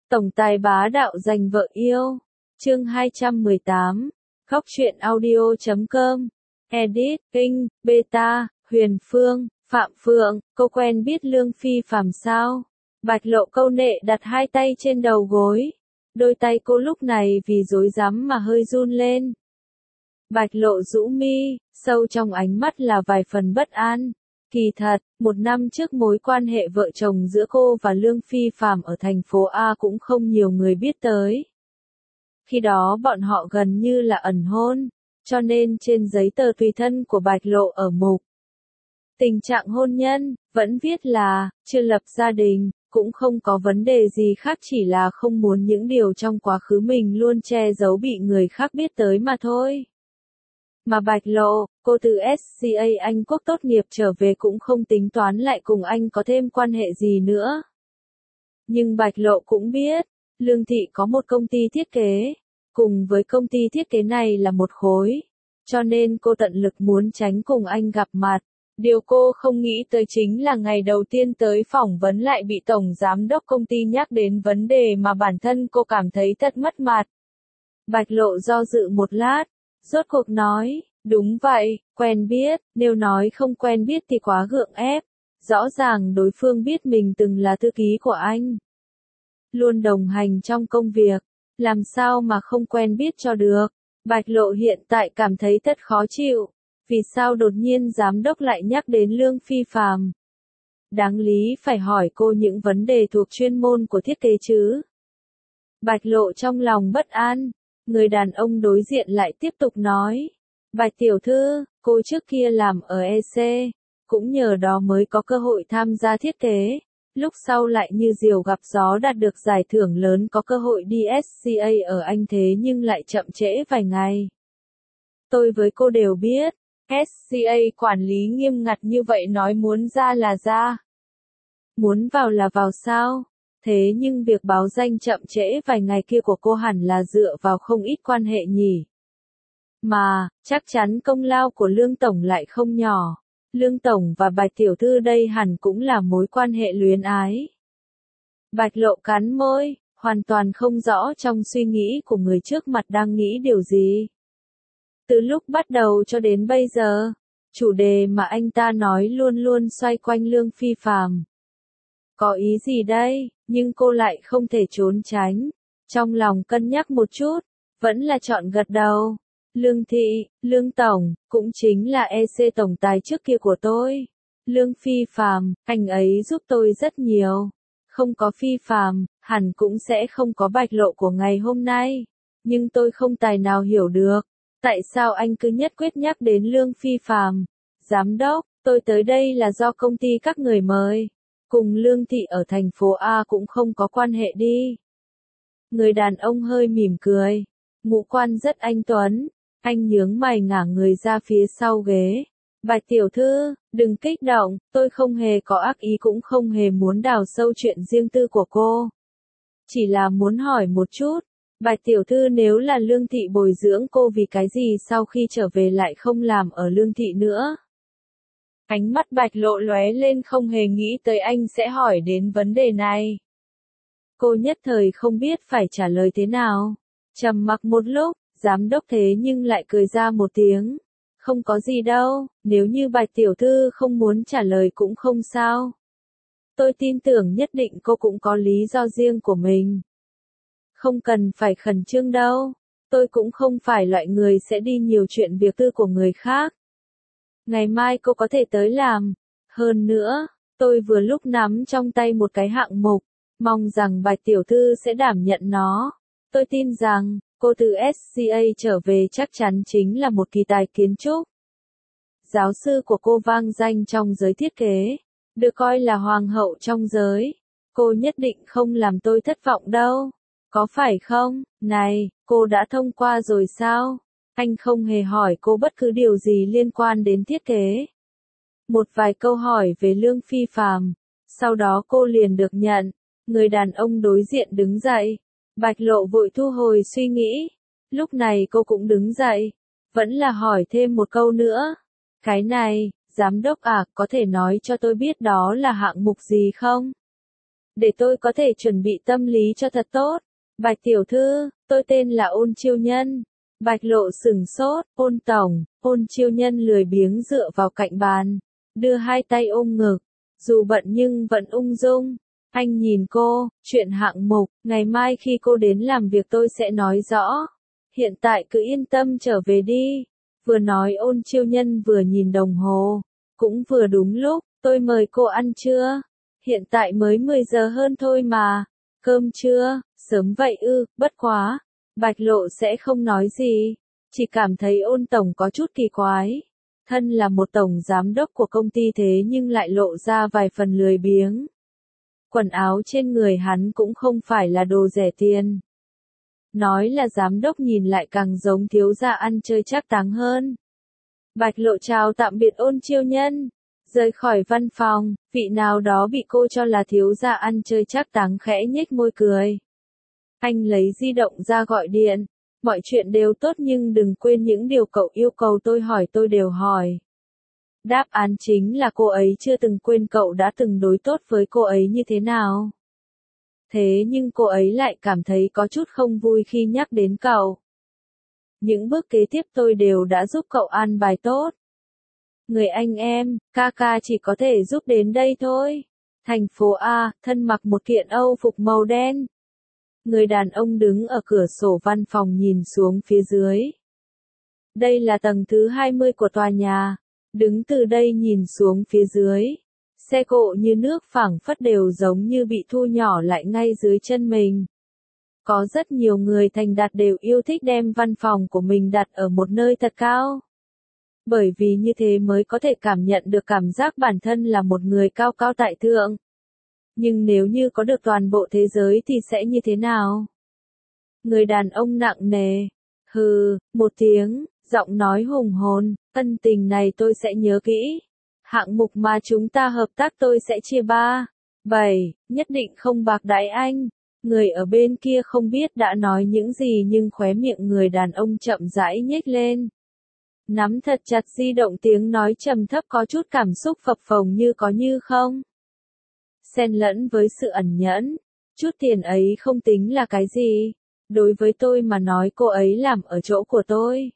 Tổng tài bá đạo giành vợ yêu. Chương 218. Khóc chuyện audio.com. Edit, Kinh, Beta, Huyền Phương, Phạm Phượng, cô quen biết Lương Phi Phạm sao? Bạch Lộ câu nệ đặt hai tay trên đầu gối. Đôi tay cô lúc này vì rối rắm mà hơi run lên. Bạch Lộ rũ mi, sâu trong ánh mắt là vài phần bất an. Kỳ thật, một năm trước mối quan hệ vợ chồng giữa cô và Lương Phi Phạm ở thành phố A cũng không nhiều người biết tới. Khi đó bọn họ gần như là ẩn hôn, cho nên trên giấy tờ tùy thân của Bạch Lộ ở mục tình trạng hôn nhân, vẫn viết là, chưa lập gia đình, cũng không có vấn đề gì khác, chỉ là không muốn những điều trong quá khứ mình luôn che giấu bị người khác biết tới mà thôi. Mà Bạch Lộ, cô từ SCA Anh Quốc tốt nghiệp trở về cũng không tính toán lại cùng anh có thêm quan hệ gì nữa. Nhưng Bạch Lộ cũng biết, Lương Thị có một công ty thiết kế, cùng với công ty thiết kế này là một khối, cho nên cô tận lực muốn tránh cùng anh gặp mặt. Điều cô không nghĩ tới chính là ngày đầu tiên tới phỏng vấn lại bị tổng giám đốc công ty nhắc đến vấn đề mà bản thân cô cảm thấy thật mất mặt. Bạch Lộ do dự một lát, rốt cuộc nói, đúng vậy, quen biết, nếu nói không quen biết thì quá gượng ép. Rõ ràng đối phương biết mình từng là thư ký của anh, luôn đồng hành trong công việc, làm sao mà không quen biết cho được. Bạch Lộ hiện tại cảm thấy thật khó chịu, vì sao đột nhiên giám đốc lại nhắc đến Lương Phi Phạm. Đáng lý phải hỏi cô những vấn đề thuộc chuyên môn của thiết kế chứ. Bạch Lộ trong lòng bất an, người đàn ông đối diện lại tiếp tục nói, Bạch tiểu thư, cô trước kia làm ở EC, cũng nhờ đó mới có cơ hội tham gia thiết kế, lúc sau lại như diều gặp gió đạt được giải thưởng lớn, có cơ hội đi SCA ở Anh thế nhưng lại chậm trễ vài ngày. Tôi với cô đều biết, SCA quản lý nghiêm ngặt như vậy, nói muốn ra là ra, muốn vào là vào sao? Thế nhưng việc báo danh chậm trễ vài ngày kia của cô hẳn là dựa vào không ít quan hệ nhỉ. Mà, chắc chắn công lao của Lương Tổng lại không nhỏ. Lương Tổng và Bạch tiểu thư đây hẳn cũng là mối quan hệ luyến ái. Bạch Lộ cắn môi, hoàn toàn không rõ trong suy nghĩ của người trước mặt đang nghĩ điều gì. Từ lúc bắt đầu cho đến bây giờ, chủ đề mà anh ta nói luôn luôn xoay quanh Lương Phi Phạm. Có ý gì đây, nhưng cô lại không thể trốn tránh. Trong lòng cân nhắc một chút, vẫn là chọn gật đầu. Lương Thị, Lương Tổng, cũng chính là EC tổng tài trước kia của tôi. Lương Phi Phạm, anh ấy giúp tôi rất nhiều. Không có Phi Phạm, hẳn cũng sẽ không có Bạch Lộ của ngày hôm nay. Nhưng tôi không tài nào hiểu được, tại sao anh cứ nhất quyết nhắc đến Lương Phi Phạm. Giám đốc, tôi tới đây là do công ty các người mời. Cùng Lương Thị ở thành phố A cũng không có quan hệ đi. Người đàn ông hơi mỉm cười. Ngũ quan rất anh tuấn. Anh nhướng mày ngả người ra phía sau ghế. Bạch tiểu thư, đừng kích động, tôi không hề có ác ý, cũng không hề muốn đào sâu chuyện riêng tư của cô. Chỉ là muốn hỏi một chút, Bạch tiểu thư, nếu là Lương Thị bồi dưỡng cô, vì cái gì sau khi trở về lại không làm ở Lương Thị nữa? Ánh mắt Bạch Lộ lóe lên, không hề nghĩ tới anh sẽ hỏi đến vấn đề này. Cô nhất thời không biết phải trả lời thế nào. Trầm mặc một lúc, giám đốc thế nhưng lại cười ra một tiếng. Không có gì đâu, nếu như Bạch tiểu thư không muốn trả lời cũng không sao. Tôi tin tưởng nhất định cô cũng có lý do riêng của mình. Không cần phải khẩn trương đâu, tôi cũng không phải loại người sẽ đi nhiều chuyện việc tư của người khác. Ngày mai cô có thể tới làm. Hơn nữa, tôi vừa lúc nắm trong tay một cái hạng mục, mong rằng Bạch tiểu thư sẽ đảm nhận nó. Tôi tin rằng, cô từ SCA trở về chắc chắn chính là một kỳ tài kiến trúc. Giáo sư của cô vang danh trong giới thiết kế, được coi là hoàng hậu trong giới. Cô nhất định không làm tôi thất vọng đâu. Có phải không? Này, cô đã thông qua rồi sao? Anh không hề hỏi cô bất cứ điều gì liên quan đến thiết kế. Một vài câu hỏi về Lương Phi Phạm, sau đó cô liền được nhận. Người đàn ông đối diện đứng dậy. Bạch Lộ vội thu hồi suy nghĩ. Lúc này cô cũng đứng dậy. Vẫn là hỏi thêm một câu nữa. Cái này, giám đốc à, có thể nói cho tôi biết đó là hạng mục gì không? để tôi có thể chuẩn bị tâm lý cho thật tốt. Bạch tiểu thư, tôi tên là Ôn Chiêu Nhân. Bạch Lộ sửng sốt, Ôn tổng. Ôn Chiêu Nhân lười biếng dựa vào cạnh bàn, đưa hai tay ôm ngực, dù bận nhưng vẫn ung dung. Anh nhìn cô, chuyện hạng mục, ngày mai khi cô đến làm việc tôi sẽ nói rõ. Hiện tại cứ yên tâm trở về đi. Vừa nói Ôn Chiêu Nhân vừa nhìn đồng hồ, cũng vừa đúng lúc, tôi mời cô ăn trưa. Hiện tại mới 10 giờ hơn thôi mà. Cơm trưa, sớm vậy ư, bất quá. Bạch Lộ sẽ không nói gì, chỉ cảm thấy Ôn tổng có chút kỳ quái. Thân là một tổng giám đốc của công ty thế nhưng lại lộ ra vài phần lười biếng. Quần áo trên người hắn cũng không phải là đồ rẻ tiền. Nói là giám đốc nhìn lại càng giống thiếu gia ăn chơi trác táng hơn. Bạch Lộ chào tạm biệt Ôn Chiêu Nhân, rời khỏi văn phòng, vị nào đó bị cô cho là thiếu gia ăn chơi trác táng khẽ nhếch môi cười. Anh lấy di động ra gọi điện, mọi chuyện đều tốt nhưng đừng quên những điều cậu yêu cầu tôi hỏi tôi đều hỏi. Đáp án chính là cô ấy chưa từng quên cậu đã từng đối tốt với cô ấy như thế nào. Thế nhưng cô ấy lại cảm thấy có chút không vui khi nhắc đến cậu. Những bước kế tiếp tôi đều đã giúp cậu an bài tốt. Người anh em, ca ca chỉ có thể giúp đến đây thôi. Thành phố A, thân mặc một kiện Âu phục màu đen. Người đàn ông đứng ở cửa sổ văn phòng nhìn xuống phía dưới. Đây là tầng thứ 20 của tòa nhà. Đứng từ đây nhìn xuống phía dưới. Xe cộ như nước phảng phất đều giống như bị thu nhỏ lại ngay dưới chân mình. Có rất nhiều người thành đạt đều yêu thích đem văn phòng của mình đặt ở một nơi thật cao. Bởi vì như thế mới có thể cảm nhận được cảm giác bản thân là một người cao cao tại thượng. Nhưng nếu như có được toàn bộ thế giới thì sẽ như thế nào? Người đàn ông nặng nề. Hừ, một tiếng, giọng nói hùng hồn, ân tình này tôi sẽ nhớ kỹ. Hạng mục mà chúng ta hợp tác tôi sẽ chia 3, 7, nhất định không bạc đãi anh. Người ở bên kia không biết đã nói những gì nhưng khóe miệng người đàn ông chậm rãi nhếch lên. Nắm thật chặt di động, tiếng nói trầm thấp có chút cảm xúc phập phồng như có như không. Xen lẫn với sự ẩn nhẫn. Chút tiền ấy không tính là cái gì. Đối với tôi mà nói cô ấy làm ở chỗ của tôi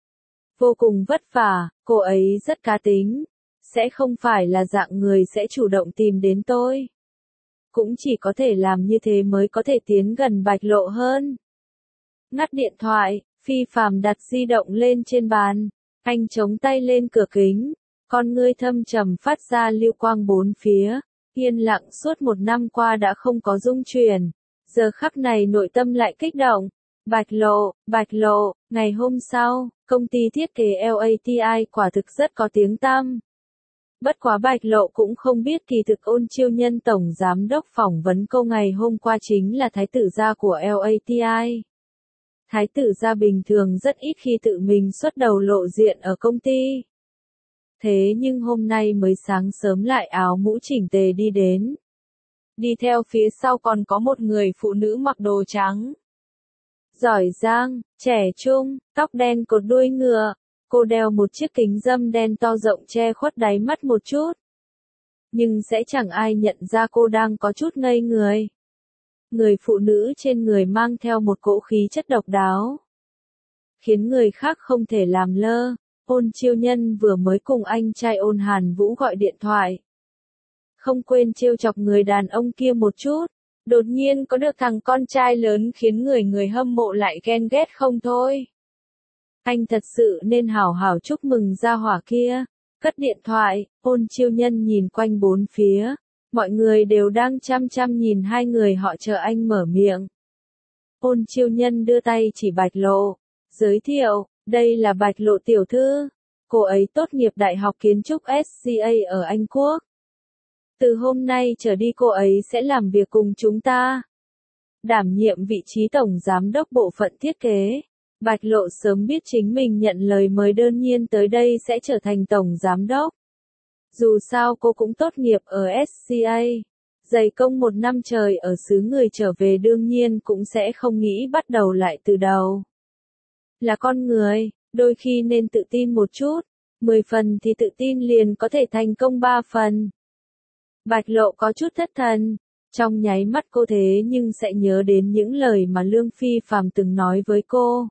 vô cùng vất vả, cô ấy rất cá tính. Sẽ không phải là dạng người sẽ chủ động tìm đến tôi. Cũng chỉ có thể làm như thế mới có thể tiến gần Bạch Lộ hơn. Ngắt điện thoại, Phi Phàm đặt di động lên trên bàn. Anh chống tay lên cửa kính. Con ngươi thâm trầm phát ra lưu quang bốn phía. Yên lặng suốt 1 năm qua đã không có rung chuyển. Giờ khắc này nội tâm lại kích động. Bạch Lộ, ngày hôm sau, công ty thiết kế LATI quả thực rất có tiếng tăm. Bất quá Bạch Lộ cũng không biết kỳ thực Ôn Chiêu Nhân tổng giám đốc phỏng vấn cô ngày hôm qua chính là thái tử gia của LATI. Thái tử gia bình thường rất ít khi tự mình xuất đầu lộ diện ở công ty. Thế nhưng hôm nay mới sáng sớm lại áo mũ chỉnh tề đi đến. Đi theo phía sau còn có một người phụ nữ mặc đồ trắng. Giỏi giang, trẻ trung, tóc đen cột đuôi ngựa. Cô đeo một chiếc kính râm đen to rộng che khuất đáy mắt một chút. Nhưng sẽ chẳng ai nhận ra cô đang có chút ngây người. Người phụ nữ trên người mang theo một cỗ khí chất độc đáo. Khiến người khác không thể làm lơ. Ôn Chiêu Nhân vừa mới cùng anh trai Ôn Hàn Vũ gọi điện thoại. Không quên trêu chọc người đàn ông kia một chút. Đột nhiên có được thằng con trai lớn khiến người hâm mộ lại ghen ghét không thôi. Anh thật sự nên hảo hảo chúc mừng gia hỏa kia. Cất điện thoại, Ôn Chiêu Nhân nhìn quanh bốn phía. Mọi người đều đang chăm chăm nhìn hai người họ chờ anh mở miệng. Ôn Chiêu Nhân đưa tay chỉ Bạch Lộ. Giới thiệu, đây là Bạch Lộ tiểu thư. Cô ấy tốt nghiệp Đại học Kiến trúc SCA ở Anh Quốc. Từ hôm nay trở đi cô ấy sẽ làm việc cùng chúng ta. Đảm nhiệm vị trí tổng giám đốc bộ phận thiết kế. Bạch Lộ sớm biết chính mình nhận lời mời đơn nhiên tới đây sẽ trở thành tổng giám đốc. Dù sao cô cũng tốt nghiệp ở SCA. Dày công 1 năm trời ở xứ người trở về đương nhiên cũng sẽ không nghĩ bắt đầu lại từ đầu. Là con người, đôi khi nên tự tin một chút. 10 phần thì tự tin liền có thể thành công 3 phần. Bạch Lộ có chút thất thần. Trong nháy mắt cô thế nhưng sẽ nhớ đến những lời mà Lương Phi Phàm từng nói với cô.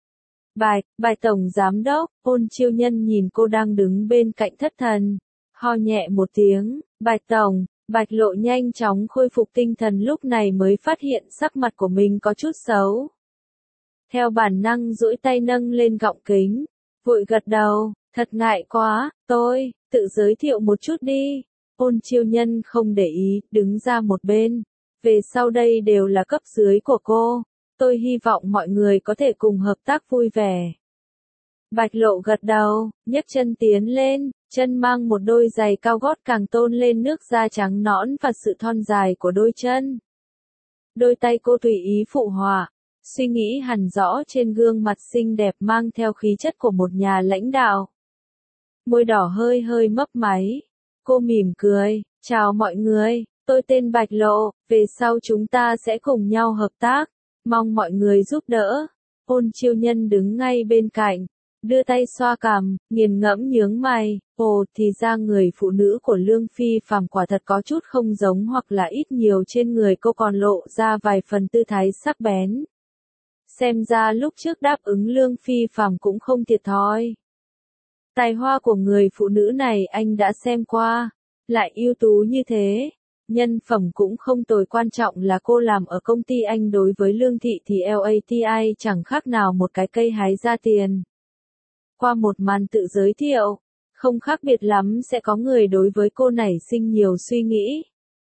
Bài tổng giám đốc, Ôn Chiêu Nhân nhìn cô đang đứng bên cạnh thất thần, ho nhẹ một tiếng, Bạch tổng. Bạch Lộ nhanh chóng khôi phục tinh thần lúc này mới phát hiện sắc mặt của mình có chút xấu. Theo bản năng duỗi tay nâng lên gọng kính, vội gật đầu, thật ngại quá, tôi, tự giới thiệu một chút đi. Ôn Chiêu Nhân không để ý, đứng ra một bên. Về sau đây đều là cấp dưới của cô, tôi hy vọng mọi người có thể cùng hợp tác vui vẻ. Bạch Lộ gật đầu, nhấc chân tiến lên, chân mang một đôi giày cao gót càng tôn lên nước da trắng nõn và sự thon dài của đôi chân. Đôi tay cô tùy ý phụ họa, suy nghĩ hằn rõ trên gương mặt xinh đẹp mang theo khí chất của một nhà lãnh đạo. Môi đỏ hơi hơi mấp máy, cô mỉm cười, chào mọi người, tôi tên Bạch Lộ, về sau chúng ta sẽ cùng nhau hợp tác, mong mọi người giúp đỡ. Ôn Chiêu Nhân đứng ngay bên cạnh, đưa tay xoa cằm, nghiền ngẫm nhướng mày, ồ thì ra người phụ nữ của Lương Phi Phàm quả thật có chút không giống hoặc là ít nhiều trên người cô còn lộ ra vài phần tư thái sắc bén. Xem ra lúc trước đáp ứng Lương Phi Phàm cũng không thiệt thòi. Tài hoa của người phụ nữ này anh đã xem qua, lại ưu tú như thế. Nhân phẩm cũng không tồi, quan trọng là cô làm ở công ty anh đối với Lương Thị thì LATI chẳng khác nào một cái cây hái ra tiền. Qua một màn tự giới thiệu, không khác biệt lắm sẽ có người đối với cô nảy sinh nhiều suy nghĩ.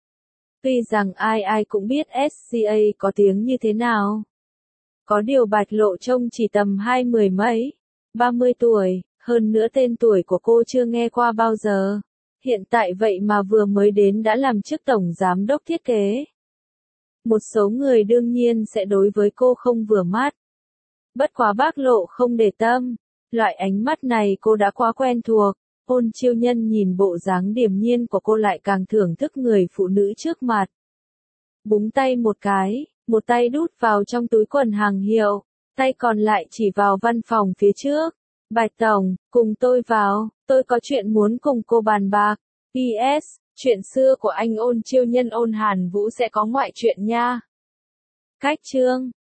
Tuy rằng ai ai cũng biết SCA có tiếng như thế nào. Có điều Bạch Lộ trông chỉ tầm 20 mấy, 30 tuổi, hơn nữa tên tuổi của cô chưa nghe qua bao giờ. Hiện tại vậy mà vừa mới đến đã làm chức tổng giám đốc thiết kế. Một số người đương nhiên sẽ đối với cô không vừa mắt. Bất quá Bác Lộ không để tâm, loại ánh mắt này cô đã quá quen thuộc. Ôn Chiêu Nhân nhìn bộ dáng điềm nhiên của cô lại càng thưởng thức người phụ nữ trước mặt. Búng tay một cái, một tay đút vào trong túi quần hàng hiệu, tay còn lại chỉ vào văn phòng phía trước. Bạch tổng, cùng tôi vào, tôi có chuyện muốn cùng cô bàn bạc. PS, chuyện xưa của anh Ôn Chiêu Nhân Ôn Hàn Vũ sẽ có ngoại truyện nha. Cách chương